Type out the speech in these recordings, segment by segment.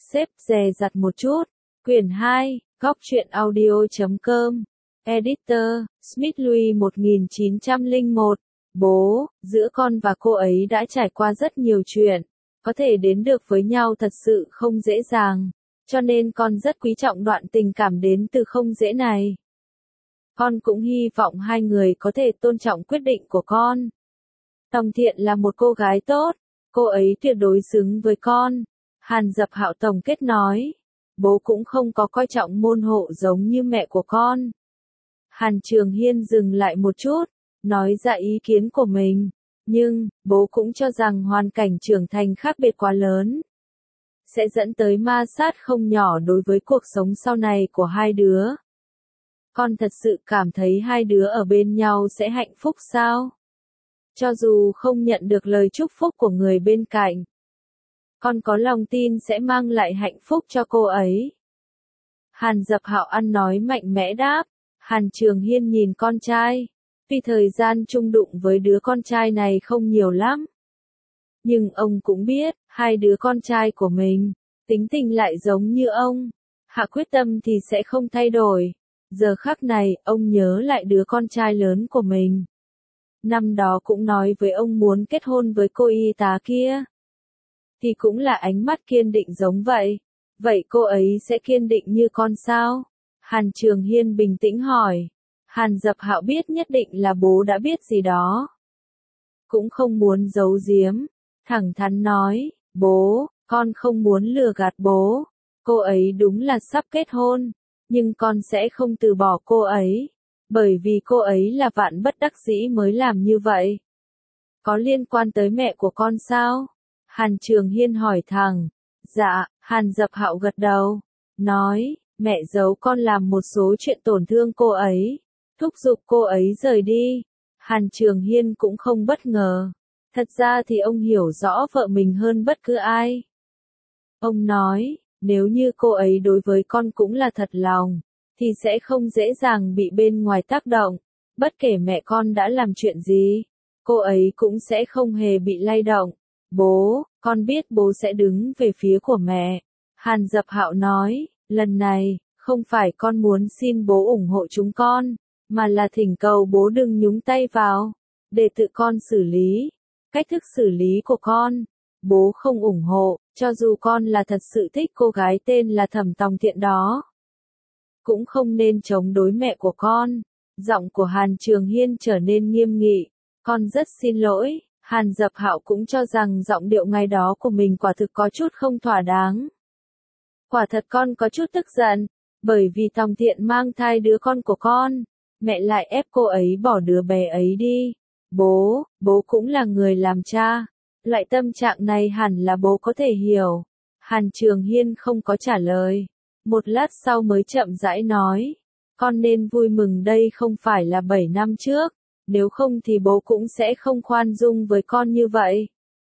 xếp dè dặt một chút. Quyển 2, Góc truyện audio.com. Editor, Smith Louis 1901. Bố, giữa con và cô ấy đã trải qua rất nhiều chuyện. Có thể đến được với nhau thật sự không dễ dàng. Cho nên con rất quý trọng đoạn tình cảm đến từ không dễ này. Con cũng hy vọng hai người có thể tôn trọng quyết định của con. Tòng Thiện là một cô gái tốt. Cô ấy tuyệt đối xứng với con. Hàn Dập Hạo tổng kết nói. Bố cũng không có coi trọng môn hộ giống như mẹ của con. Hàn Trường Hiên dừng lại một chút, nói ra ý kiến của mình. Nhưng, bố cũng cho rằng hoàn cảnh trưởng thành khác biệt quá lớn. Sẽ dẫn tới ma sát không nhỏ đối với cuộc sống sau này của hai đứa. Con thật sự cảm thấy hai đứa ở bên nhau sẽ hạnh phúc sao? Cho dù không nhận được lời chúc phúc của người bên cạnh, con có lòng tin sẽ mang lại hạnh phúc cho cô ấy. Hàn Dập Hạo ăn nói mạnh mẽ đáp. Hàn Trường Hiên nhìn con trai. Vì thời gian chung đụng với đứa con trai này không nhiều lắm. Nhưng ông cũng biết, hai đứa con trai của mình, tính tình lại giống như ông. Hạ quyết tâm thì sẽ không thay đổi. Giờ khắc này, ông nhớ lại đứa con trai lớn của mình. Năm đó cũng nói với ông muốn kết hôn với cô y tá kia. Thì cũng là ánh mắt kiên định giống vậy. Vậy cô ấy sẽ kiên định như con sao? Hàn Trường Hiên bình tĩnh hỏi. Hàn Dập Hạo biết nhất định là bố đã biết gì đó. Cũng không muốn giấu giếm. Thẳng thắn nói, bố, con không muốn lừa gạt bố. Cô ấy đúng là sắp kết hôn. Nhưng con sẽ không từ bỏ cô ấy. Bởi vì cô ấy là vạn bất đắc dĩ mới làm như vậy. Có liên quan tới mẹ của con sao? Hàn Trường Hiên hỏi thẳng. Dạ, Hàn Dập Hạo gật đầu. Nói, mẹ giấu con làm một số chuyện tổn thương cô ấy. Thúc giục cô ấy rời đi. Hàn Trường Hiên cũng không bất ngờ. Thật ra thì ông hiểu rõ vợ mình hơn bất cứ ai. Ông nói, nếu như cô ấy đối với con cũng là thật lòng, thì sẽ không dễ dàng bị bên ngoài tác động. Bất kể mẹ con đã làm chuyện gì, cô ấy cũng sẽ không hề bị lay động. Bố, con biết bố sẽ đứng về phía của mẹ. Hàn Dập Hạo nói, lần này, không phải con muốn xin bố ủng hộ chúng con, mà là thỉnh cầu bố đừng nhúng tay vào, để tự con xử lý. Cách thức xử lý của con, bố không ủng hộ, cho dù con là thật sự thích cô gái tên là Thẩm Tòng Thiện đó. Cũng không nên chống đối mẹ của con. Giọng của Hàn Trường Hiên trở nên nghiêm nghị. Con rất xin lỗi. Hàn Dập Hạo cũng cho rằng giọng điệu ngày đó của mình quả thực có chút không thỏa đáng. Quả thật con có chút tức giận, bởi vì Tòng Thiện mang thai đứa con của con, mẹ lại ép cô ấy bỏ đứa bé ấy đi. Bố cũng là người làm cha. Loại tâm trạng này hẳn là bố có thể hiểu. Hàn Trường Hiên không có trả lời. Một lát sau mới chậm rãi nói. Con nên vui mừng đây không phải là 7 năm trước. Nếu không thì bố cũng sẽ không khoan dung với con như vậy.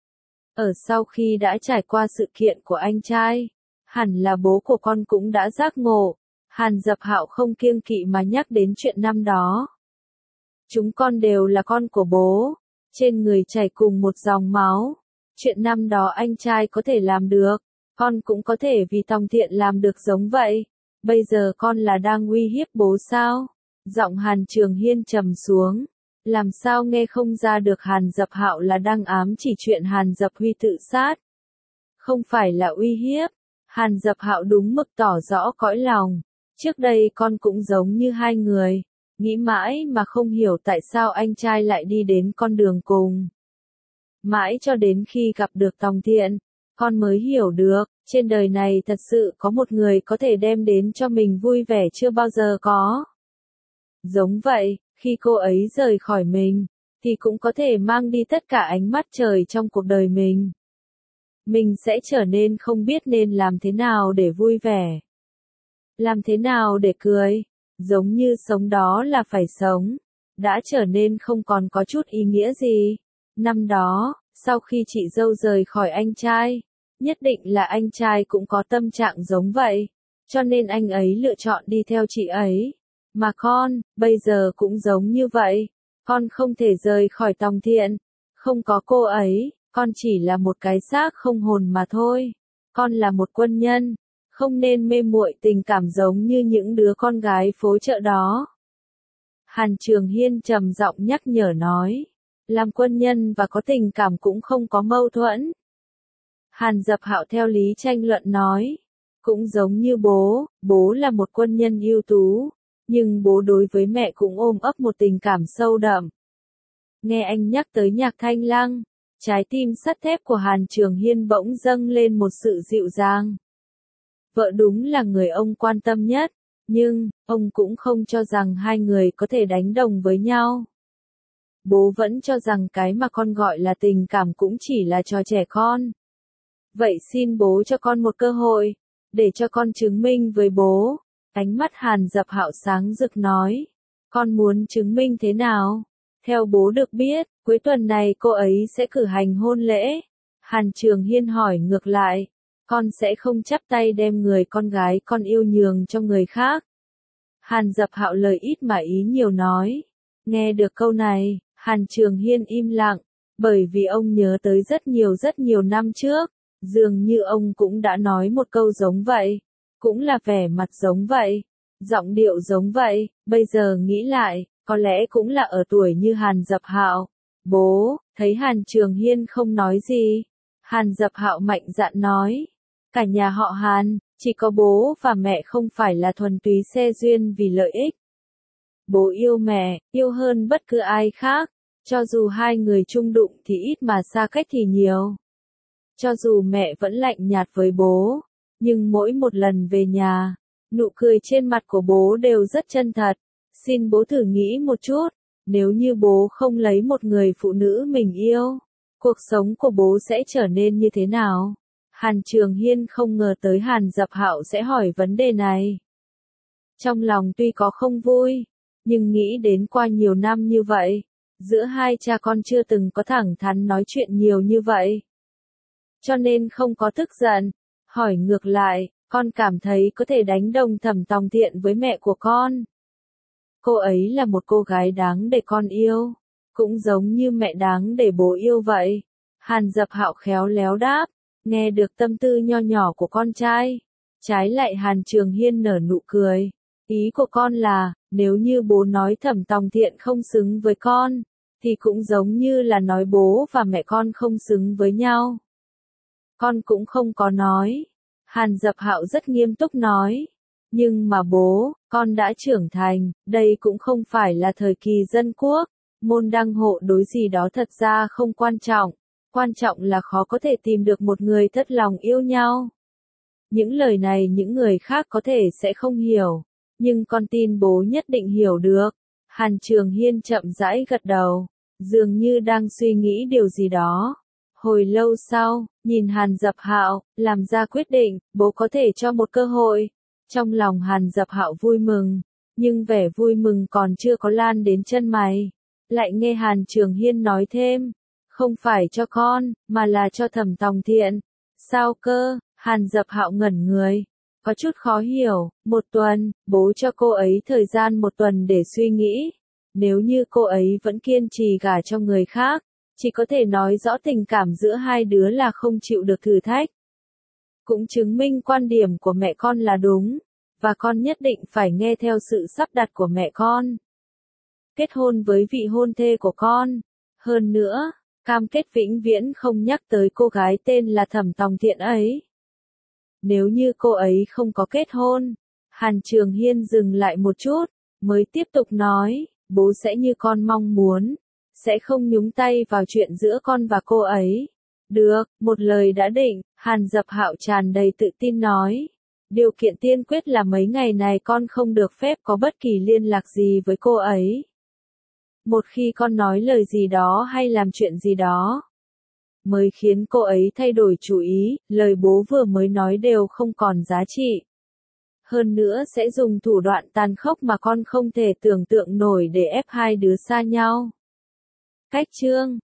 Ở sau khi đã trải qua sự kiện của anh trai, hẳn là bố của con cũng đã giác ngộ. Hàn Dập Hạo không kiêng kỵ mà nhắc đến chuyện năm đó. Chúng con đều là con của bố, trên người chảy cùng một dòng máu. Chuyện năm đó anh trai có thể làm được, con cũng có thể vì Tòng Thiện làm được giống vậy. Bây giờ con là đang uy hiếp bố sao? Giọng Hàn Trường Hiên trầm xuống. Làm sao nghe không ra được Hàn Dập Hạo là đang ám chỉ chuyện Hàn Dập Huy tự sát. Không phải là uy hiếp. Hàn Dập Hạo đúng mực tỏ rõ cõi lòng. Trước đây con cũng giống như hai người. Nghĩ mãi mà không hiểu tại sao anh trai lại đi đến con đường cùng. Mãi cho đến khi gặp được Tòng Thiện, con mới hiểu được, trên đời này thật sự có một người có thể đem đến cho mình vui vẻ chưa bao giờ có. Giống vậy, khi cô ấy rời khỏi mình, thì cũng có thể mang đi tất cả ánh mắt trời trong cuộc đời mình. Mình sẽ trở nên không biết nên làm thế nào để vui vẻ. Làm thế nào để cười. Giống như sống đó là phải sống. Đã trở nên không còn có chút ý nghĩa gì. Năm đó, sau khi chị dâu rời khỏi anh trai, nhất định là anh trai cũng có tâm trạng giống vậy. Cho nên anh ấy lựa chọn đi theo chị ấy. Mà con, bây giờ cũng giống như vậy. Con không thể rời khỏi Tòng Thiện. Không có cô ấy, con chỉ là một cái xác không hồn mà thôi. con là một quân nhân, không nên mê muội tình cảm giống như những đứa con gái phố chợ đó. Hàn Trường Hiên trầm giọng nhắc nhở nói, làm quân nhân và có tình cảm cũng không có mâu thuẫn. Hàn Dập Hạo theo lý tranh luận nói, cũng giống như bố là một quân nhân ưu tú, nhưng bố đối với mẹ cũng ôm ấp một tình cảm sâu đậm. Nghe anh nhắc tới Nhạc Thanh Lăng, trái tim sắt thép của Hàn Trường Hiên bỗng dâng lên một sự dịu dàng. Vợ đúng là người ông quan tâm nhất, nhưng, ông cũng không cho rằng hai người có thể đánh đồng với nhau. Bố vẫn cho rằng cái mà con gọi là tình cảm cũng chỉ là trò trẻ con. Vậy xin bố cho con một cơ hội, để cho con chứng minh với bố. Ánh mắt Hàn Dập Hạo sáng rực nói, con muốn chứng minh thế nào? Theo bố được biết, cuối tuần này cô ấy sẽ cử hành hôn lễ. Hàn Trường Hiên hỏi ngược lại, con sẽ không chắp tay đem người con gái con yêu nhường cho người khác. Hàn Dập Hạo lời ít mà ý nhiều nói. Nghe được câu này, Hàn Trường Hiên im lặng, bởi vì ông nhớ tới rất nhiều năm trước, dường như ông cũng đã nói một câu giống vậy, cũng là vẻ mặt giống vậy, giọng điệu giống vậy, bây giờ nghĩ lại, có lẽ cũng là ở tuổi như Hàn Dập Hạo. Bố, thấy Hàn Trường Hiên không nói gì, Hàn Dập Hạo mạnh dạn nói, cả nhà họ Hàn, chỉ có bố và mẹ không phải là thuần túy xe duyên vì lợi ích. Bố yêu mẹ, yêu hơn bất cứ ai khác, cho dù hai người chung đụng thì ít mà xa cách thì nhiều. Cho dù mẹ vẫn lạnh nhạt với bố, nhưng mỗi một lần về nhà, nụ cười trên mặt của bố đều rất chân thật. Xin bố thử nghĩ một chút, nếu như bố không lấy một người phụ nữ mình yêu, cuộc sống của bố sẽ trở nên như thế nào? Hàn Trường Hiên không ngờ tới Hàn Dập Hạo sẽ hỏi vấn đề này. Trong lòng tuy có không vui, nhưng nghĩ đến qua nhiều năm như vậy, giữa hai cha con chưa từng có thẳng thắn nói chuyện nhiều như vậy. Cho nên không có tức giận, hỏi ngược lại, con cảm thấy có thể đánh đồng Thẩm Tòng Thiện với mẹ của con. Cô ấy là một cô gái đáng để con yêu, cũng giống như mẹ đáng để bố yêu vậy. Hàn Dập Hạo khéo léo đáp, nghe được tâm tư nho nhỏ của con trai. Trái lại Hàn Trường Hiên nở nụ cười. Ý của con là, nếu như bố nói Thẩm Tòng Thiện không xứng với con, thì cũng giống như là nói bố và mẹ con không xứng với nhau. Con cũng không có nói. Hàn Dập Hạo rất nghiêm túc nói. Nhưng mà bố, con đã trưởng thành, đây cũng không phải là thời kỳ dân quốc, môn đăng hộ đối gì đó thật ra không quan trọng. Quan trọng là khó có thể tìm được một người thất lòng yêu nhau. Những lời này những người khác có thể sẽ không hiểu, nhưng con tin bố nhất định hiểu được. Hàn Trường Hiên chậm rãi gật đầu, dường như đang suy nghĩ điều gì đó. Hồi lâu sau, nhìn Hàn Dập Hạo, làm ra quyết định, bố có thể cho một cơ hội. Trong lòng Hàn Dập Hạo vui mừng, nhưng vẻ vui mừng còn chưa có lan đến chân mày. Lại nghe Hàn Trường Hiên nói thêm, không phải cho con, mà là cho Thẩm Tòng Thiện. Sao cơ? Hàn Dập Hạo ngẩn người, có chút khó hiểu. Một tuần, bố cho cô ấy thời gian một tuần để suy nghĩ. Nếu như cô ấy vẫn kiên trì gả cho người khác, chỉ có thể nói rõ tình cảm giữa hai đứa là không chịu được thử thách. Cũng chứng minh quan điểm của mẹ con là đúng, và con nhất định phải nghe theo sự sắp đặt của mẹ con. Kết hôn với vị hôn thê của con. Hơn nữa, cam kết vĩnh viễn không nhắc tới cô gái tên là Thẩm Tòng Thiện ấy. Nếu như cô ấy không có kết hôn, Hàn Trường Hiên dừng lại một chút, mới tiếp tục nói, bố sẽ như con mong muốn, sẽ không nhúng tay vào chuyện giữa con và cô ấy. Được, một lời đã định, Hàn Dập Hạo tràn đầy tự tin nói. Điều kiện tiên quyết là mấy ngày này con không được phép có bất kỳ liên lạc gì với cô ấy. Một khi con nói lời gì đó hay làm chuyện gì đó, mới khiến cô ấy thay đổi chủ ý, lời bố vừa mới nói đều không còn giá trị. Hơn nữa sẽ dùng thủ đoạn tàn khốc mà con không thể tưởng tượng nổi để ép hai đứa xa nhau. Cách chương